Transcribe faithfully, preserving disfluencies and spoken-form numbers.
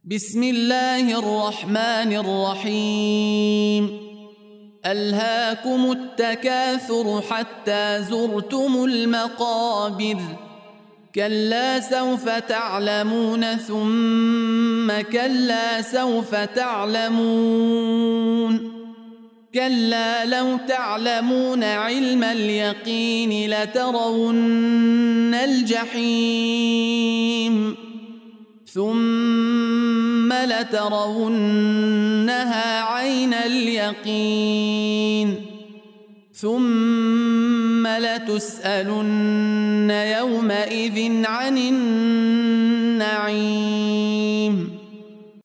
بسم الله الرحمن الرحيم ألهاكم التكاثر حتى زرتم المقابر كلا سوف تعلمون ثم كلا سوف تعلمون كلا لو تعلمون علم اليقين لترون الجحيم ثم لترونها عين اليقين ثم لتسألن يومئذ عن النعيم.